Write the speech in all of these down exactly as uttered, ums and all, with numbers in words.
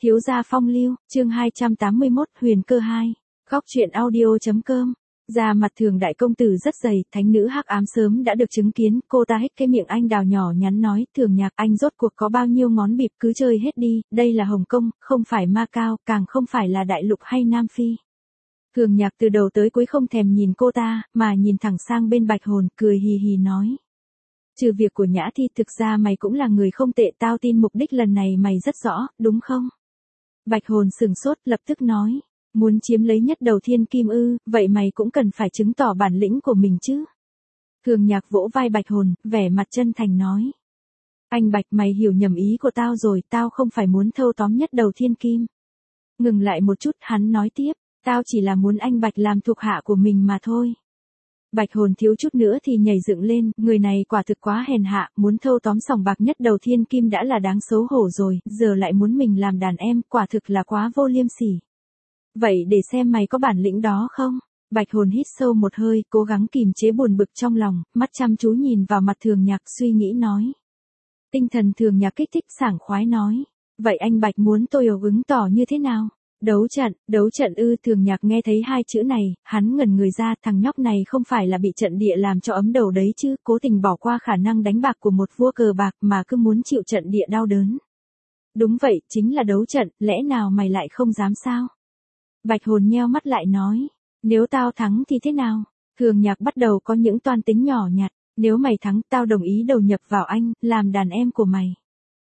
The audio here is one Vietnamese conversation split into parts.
Thiếu gia phong lưu, chương hai trăm tám mươi mốt, huyền cơ hai. Góc truyện audio.com. Da mặt Thường đại công tử rất dày, thánh nữ hắc ám sớm đã được chứng kiến, cô ta hết cái miệng anh đào nhỏ nhắn nói, Thường nhạc, anh rốt cuộc có bao nhiêu ngón bịp, cứ chơi hết đi, đây là Hồng Kông, không phải Macau, càng không phải là Đại Lục hay Nam Phi. Thường nhạc từ đầu tới cuối không thèm nhìn cô ta, mà nhìn thẳng sang bên Bạch Hồn, cười hì hì nói. Trừ việc của Nhã Thi, thực ra mày cũng là người không tệ, tao tin mục đích lần này mày rất rõ, đúng không? Bạch Hồn sừng sốt, lập tức nói, muốn chiếm lấy nhất đầu thiên kim ư, vậy mày cũng cần phải chứng tỏ bản lĩnh của mình chứ. Thường nhạc vỗ vai Bạch Hồn, vẻ mặt chân thành nói. Anh Bạch, mày hiểu nhầm ý của tao rồi, tao không phải muốn thâu tóm nhất đầu thiên kim. Ngừng lại một chút, hắn nói tiếp, tao chỉ là muốn anh Bạch làm thuộc hạ của mình mà thôi. Bạch Hồn thiếu chút nữa thì nhảy dựng lên, người này quả thực quá hèn hạ, muốn thâu tóm sòng bạc nhất đầu thiên kim đã là đáng xấu hổ rồi, giờ lại muốn mình làm đàn em, quả thực là quá vô liêm sỉ. Vậy để xem mày có bản lĩnh đó không? Bạch Hồn hít sâu một hơi, cố gắng kìm chế buồn bực trong lòng, mắt chăm chú nhìn vào mặt Thường nhạc, suy nghĩ nói. Tinh thần Thường nhạc kích thích sảng khoái nói. Vậy anh Bạch muốn tôi ở ứng tỏ như thế nào? Đấu trận, đấu trận ư? Thường nhạc nghe thấy hai chữ này, hắn ngẩn người ra, thằng nhóc này không phải là bị trận địa làm cho ấm đầu đấy chứ, cố tình bỏ qua khả năng đánh bạc của một vua cờ bạc mà cứ muốn chịu trận địa đau đớn. Đúng vậy, chính là đấu trận, lẽ nào mày lại không dám sao? Bạch Hồn nheo mắt lại nói, nếu tao thắng thì thế nào? Thường nhạc bắt đầu có những toan tính nhỏ nhặt, nếu mày thắng tao đồng ý đầu nhập vào anh, làm đàn em của mày.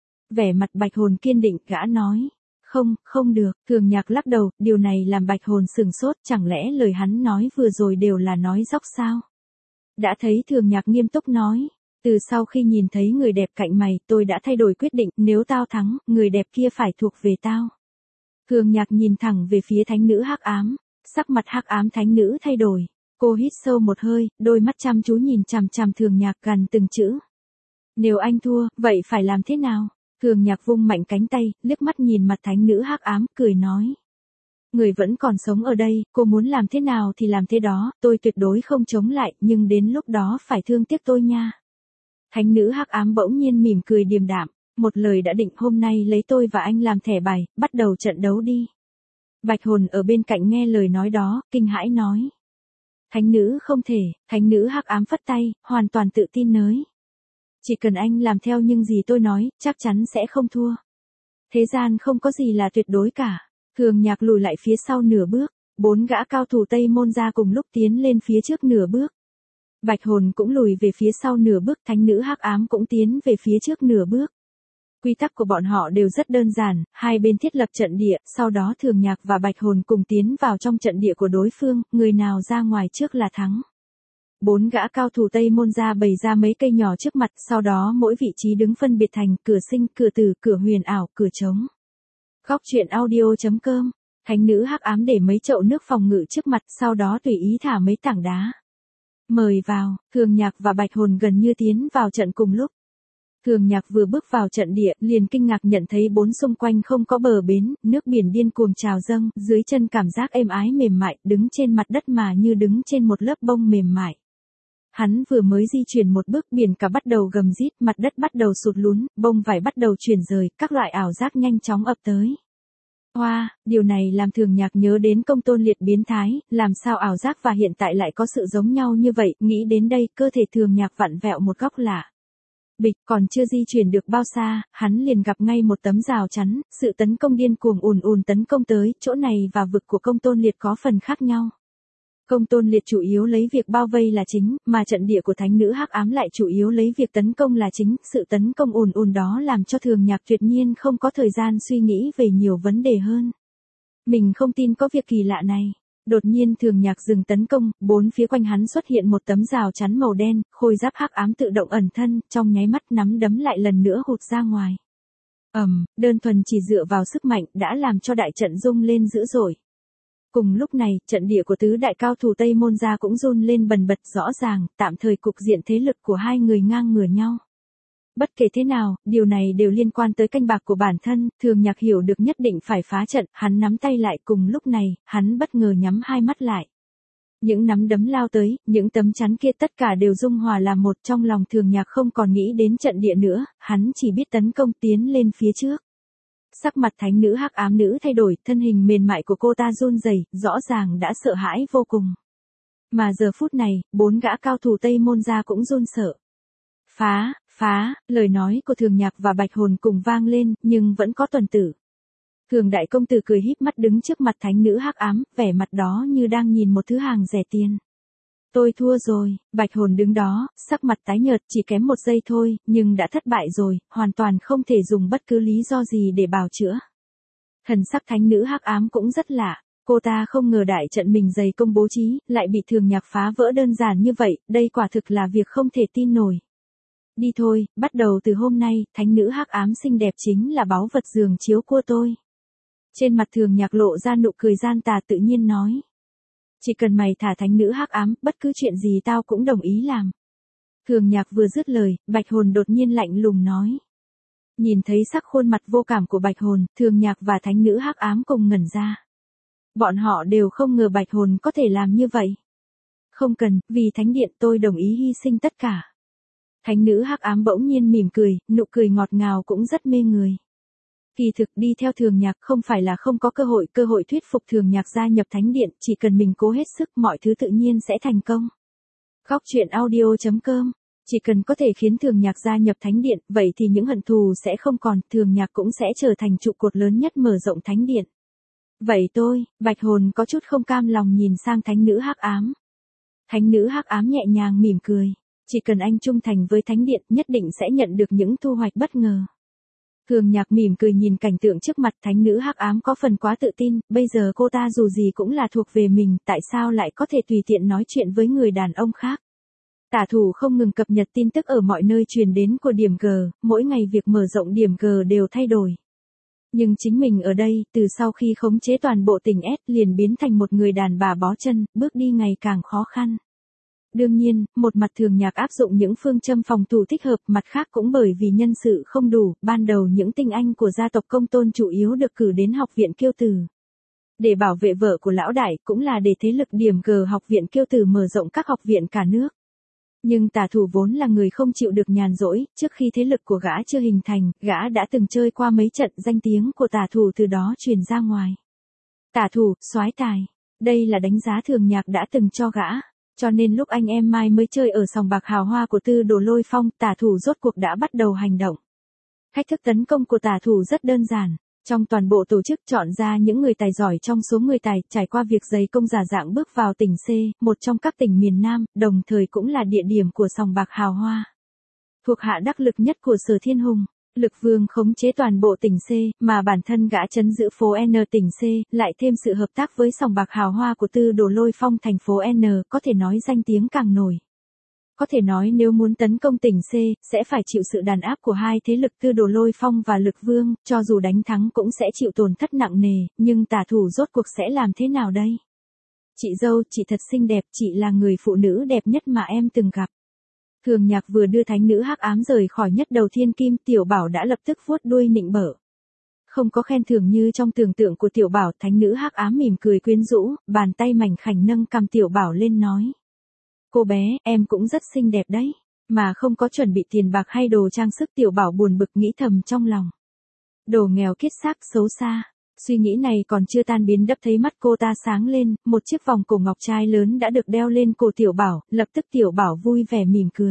Vẻ mặt Bạch Hồn kiên định, gã nói. Không, không được, Thường nhạc lắc đầu, điều này làm Bạch Hồn sừng sốt, chẳng lẽ lời hắn nói vừa rồi đều là nói dóc sao? Đã thấy Thường nhạc nghiêm túc nói, từ sau khi nhìn thấy người đẹp cạnh mày, tôi đã thay đổi quyết định, nếu tao thắng, người đẹp kia phải thuộc về tao. Thường nhạc nhìn thẳng về phía thánh nữ hắc ám, sắc mặt hắc ám thánh nữ thay đổi, cô hít sâu một hơi, đôi mắt chăm chú nhìn chằm chằm Thường nhạc gần từng chữ. Nếu anh thua, vậy phải làm thế nào? Thường nhạc vung mạnh cánh tay, liếc mắt nhìn mặt thánh nữ hắc ám, cười nói. Người vẫn còn sống ở đây, cô muốn làm thế nào thì làm thế đó, tôi tuyệt đối không chống lại, nhưng đến lúc đó phải thương tiếc tôi nha. Thánh nữ hắc ám bỗng nhiên mỉm cười điềm đạm, một lời đã định, hôm nay lấy tôi và anh làm thẻ bài, bắt đầu trận đấu đi. Bạch Hồn ở bên cạnh nghe lời nói đó, kinh hãi nói. Thánh nữ không thể, thánh nữ hắc ám phất tay, hoàn toàn tự tin nới. Chỉ cần anh làm theo những gì tôi nói, chắc chắn sẽ không thua. Thế gian không có gì là tuyệt đối cả. Thường nhạc lùi lại phía sau nửa bước, bốn gã cao thủ Tây Môn gia cùng lúc tiến lên phía trước nửa bước. Bạch Hồn cũng lùi về phía sau nửa bước, thánh nữ hắc ám cũng tiến về phía trước nửa bước. Quy tắc của bọn họ đều rất đơn giản, hai bên thiết lập trận địa, sau đó Thường nhạc và Bạch Hồn cùng tiến vào trong trận địa của đối phương, người nào ra ngoài trước là thắng. Bốn gã cao thủ Tây Môn gia bày ra mấy cây nhỏ trước mặt, sau đó mỗi vị trí đứng phân biệt thành cửa sinh, cửa tử, cửa huyền ảo, cửa trống. Góc truyện audio.com. Thánh nữ hắc ám để mấy chậu nước phòng ngự trước mặt, sau đó tùy ý thả mấy tảng đá. Mời vào, Thường nhạc và Bạch Hồn gần như tiến vào trận cùng lúc. Thường nhạc vừa bước vào trận địa, liền kinh ngạc nhận thấy bốn xung quanh không có bờ bến, nước biển điên cuồng trào dâng, dưới chân cảm giác êm ái mềm mại, đứng trên mặt đất mà như đứng trên một lớp bông mềm mại. Hắn vừa mới di chuyển một bước, biển cả bắt đầu gầm rít, mặt đất bắt đầu sụt lún, bông vải bắt đầu chuyển rời, các loại ảo giác nhanh chóng ập tới. Hoa, wow, điều này làm Thường nhạc nhớ đến Công Tôn Liệt biến thái, làm sao ảo giác và hiện tại lại có sự giống nhau như vậy, nghĩ đến đây, cơ thể Thường nhạc vặn vẹo một góc lạ. Bịch, còn chưa di chuyển được bao xa, hắn liền gặp ngay một tấm rào chắn, sự tấn công điên cuồng ùn ùn tấn công tới, chỗ này và vực của Công Tôn Liệt có phần khác nhau. Công Tôn Liệt chủ yếu lấy việc bao vây là chính, mà trận địa của thánh nữ hắc ám lại chủ yếu lấy việc tấn công là chính, sự tấn công ùn ùn đó làm cho Thường nhạc tuyệt nhiên không có thời gian suy nghĩ về nhiều vấn đề hơn. Mình không tin có việc kỳ lạ này. Đột nhiên Thường nhạc dừng tấn công, bốn phía quanh hắn xuất hiện một tấm rào chắn màu đen, khôi giáp hắc ám tự động ẩn thân, trong nháy mắt nắm đấm lại lần nữa hụt ra ngoài. Ầm, um, đơn thuần chỉ dựa vào sức mạnh đã làm cho đại trận rung lên dữ dội. Cùng lúc này, trận địa của tứ đại cao thủ Tây Môn gia cũng run lên bần bật, rõ ràng, tạm thời cục diện thế lực của hai người ngang ngửa nhau. Bất kể thế nào, điều này đều liên quan tới canh bạc của bản thân, Thường nhạc hiểu được nhất định phải phá trận, hắn nắm tay lại, cùng lúc này, hắn bất ngờ nhắm hai mắt lại. Những nắm đấm lao tới, những tấm chắn kia tất cả đều dung hòa làm một, trong lòng Thường nhạc không còn nghĩ đến trận địa nữa, hắn chỉ biết tấn công tiến lên phía trước. Sắc mặt thánh nữ hắc ám nữ thay đổi, thân hình mềm mại của cô ta run rẩy, rõ ràng đã sợ hãi vô cùng. Mà giờ phút này, bốn gã cao thủ Tây Môn gia cũng run sợ. Phá, phá, lời nói của Thường Nhạc và Bạch Hồn cùng vang lên, nhưng vẫn có tuần tử. Thường đại công tử cười híp mắt đứng trước mặt thánh nữ hắc ám, vẻ mặt đó như đang nhìn một thứ hàng rẻ tiền. Tôi thua rồi, Bạch Hồn đứng đó, sắc mặt tái nhợt, chỉ kém một giây thôi, nhưng đã thất bại rồi, hoàn toàn không thể dùng bất cứ lý do gì để bào chữa. Thần sắc thánh nữ hắc ám cũng rất lạ, cô ta không ngờ đại trận mình dày công bố trí, lại bị Thường Nhạc phá vỡ đơn giản như vậy, đây quả thực là việc không thể tin nổi. Đi thôi, bắt đầu từ hôm nay, thánh nữ hắc ám xinh đẹp chính là báu vật giường chiếu của tôi. Trên mặt Thường Nhạc lộ ra nụ cười gian tà tự nhiên nói. Chỉ cần mày thả thánh nữ hắc ám, bất cứ chuyện gì tao cũng đồng ý làm. Thường Nhạc vừa dứt lời, Bạch Hồn đột nhiên lạnh lùng nói. Nhìn thấy sắc khuôn mặt vô cảm của Bạch Hồn, Thường Nhạc và thánh nữ hắc ám cùng ngẩn ra. Bọn họ đều không ngờ Bạch Hồn có thể làm như vậy. Không cần, vì thánh điện tôi đồng ý hy sinh tất cả. Thánh nữ hắc ám bỗng nhiên mỉm cười, nụ cười ngọt ngào cũng rất mê người. Kỳ thực đi theo Thường Nhạc không phải là không có cơ hội, cơ hội thuyết phục Thường Nhạc gia nhập thánh điện, chỉ cần mình cố hết sức mọi thứ tự nhiên sẽ thành công. Góc truyện audio chấm com. Chỉ cần có thể khiến Thường Nhạc gia nhập thánh điện, vậy thì những hận thù sẽ không còn, Thường Nhạc cũng sẽ trở thành trụ cột lớn nhất mở rộng thánh điện. Vậy tôi, Bạch Hồn có chút không cam lòng nhìn sang thánh nữ hắc ám. Thánh nữ hắc ám nhẹ nhàng mỉm cười. Chỉ cần anh trung thành với thánh điện nhất định sẽ nhận được những thu hoạch bất ngờ. Thường Nhạc mỉm cười nhìn cảnh tượng trước mặt, thánh nữ hắc ám có phần quá tự tin, bây giờ cô ta dù gì cũng là thuộc về mình, tại sao lại có thể tùy tiện nói chuyện với người đàn ông khác. Tả thủ không ngừng cập nhật tin tức ở mọi nơi truyền đến của điểm G, mỗi ngày việc mở rộng điểm G đều thay đổi. Nhưng chính mình ở đây, từ sau khi khống chế toàn bộ tỉnh S liền biến thành một người đàn bà bó chân, bước đi ngày càng khó khăn. Đương nhiên, một mặt Thường Nhạc áp dụng những phương châm phòng thủ thích hợp, mặt khác cũng bởi vì nhân sự không đủ, ban đầu những tinh anh của gia tộc Công Tôn chủ yếu được cử đến học viện Kiêu Tử. Để bảo vệ vợ của lão đại, cũng là để thế lực điểm G học viện Kiêu Tử mở rộng các học viện cả nước. Nhưng Tả thủ vốn là người không chịu được nhàn rỗi, trước khi thế lực của gã chưa hình thành, gã đã từng chơi qua mấy trận, danh tiếng của Tả thủ từ đó truyền ra ngoài. Tả thủ, soái tài, đây là đánh giá Thường Nhạc đã từng cho gã. Cho nên lúc anh em Mai mới chơi ở sòng bạc hào hoa của Tư Đồ Lôi Phong, Tả thủ rốt cuộc đã bắt đầu hành động. Cách thức tấn công của Tả thủ rất đơn giản. Trong toàn bộ tổ chức chọn ra những người tài giỏi trong số người tài, trải qua việc dày công giả dạng bước vào tỉnh C, một trong các tỉnh miền Nam, đồng thời cũng là địa điểm của sòng bạc hào hoa. Thuộc hạ đắc lực nhất của Sở Thiên Hùng, Lực Vương khống chế toàn bộ tỉnh C, mà bản thân gã trấn giữ phố N tỉnh C, lại thêm sự hợp tác với sòng bạc hào hoa của Tư Đồ Lôi Phong thành phố N, có thể nói danh tiếng càng nổi. Có thể nói nếu muốn tấn công tỉnh C, sẽ phải chịu sự đàn áp của hai thế lực Tư Đồ Lôi Phong và Lực Vương, cho dù đánh thắng cũng sẽ chịu tổn thất nặng nề, nhưng Tả thủ rốt cuộc sẽ làm thế nào đây? Chị dâu, chị thật xinh đẹp, chị là người phụ nữ đẹp nhất mà em từng gặp. Thường Nhạc vừa đưa thánh nữ hắc ám rời khỏi nhất đầu thiên kim, Tiểu Bảo đã lập tức vuốt đuôi nịnh bợ. Không có khen thưởng như trong tưởng tượng của Tiểu Bảo, thánh nữ hắc ám mỉm cười quyến rũ, bàn tay mảnh khảnh nâng cằm Tiểu Bảo lên nói. Cô bé, em cũng rất xinh đẹp đấy, mà không có chuẩn bị tiền bạc hay đồ trang sức. Tiểu Bảo buồn bực nghĩ thầm trong lòng. Đồ nghèo kiết xác xấu xa. Suy nghĩ này còn chưa tan biến đắp thấy mắt cô ta sáng lên, một chiếc vòng cổ ngọc trai lớn đã được đeo lên cổ Tiểu Bảo, lập tức Tiểu Bảo vui vẻ mỉm cười.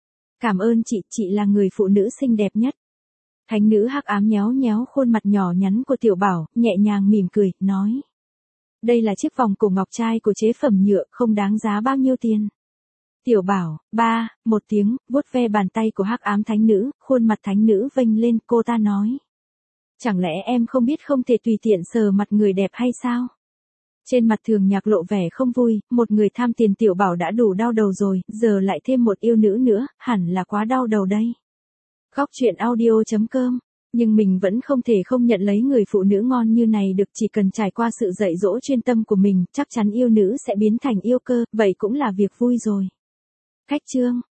Cảm ơn chị, chị là người phụ nữ xinh đẹp nhất. Thánh nữ hắc ám nhéo nhéo khuôn mặt nhỏ nhắn của Tiểu Bảo, nhẹ nhàng mỉm cười, nói. Đây là chiếc vòng cổ ngọc trai của chế phẩm nhựa, không đáng giá bao nhiêu tiền. Tiểu Bảo, ba, một tiếng, vuốt ve bàn tay của hắc ám thánh nữ, khuôn mặt thánh nữ vênh lên, cô ta nói. Chẳng lẽ em không biết không thể tùy tiện sờ mặt người đẹp hay sao? Trên mặt Thường Nhạc lộ vẻ không vui, một người tham tiền Tiểu Bảo đã đủ đau đầu rồi, giờ lại thêm một yêu nữ nữa, hẳn là quá đau đầu đây. Góc truyện audio chấm com. Nhưng mình vẫn không thể không nhận lấy người phụ nữ ngon như này được, chỉ cần trải qua sự dạy dỗ chuyên tâm của mình, chắc chắn yêu nữ sẽ biến thành yêu cơ, vậy cũng là việc vui rồi. Khách chương.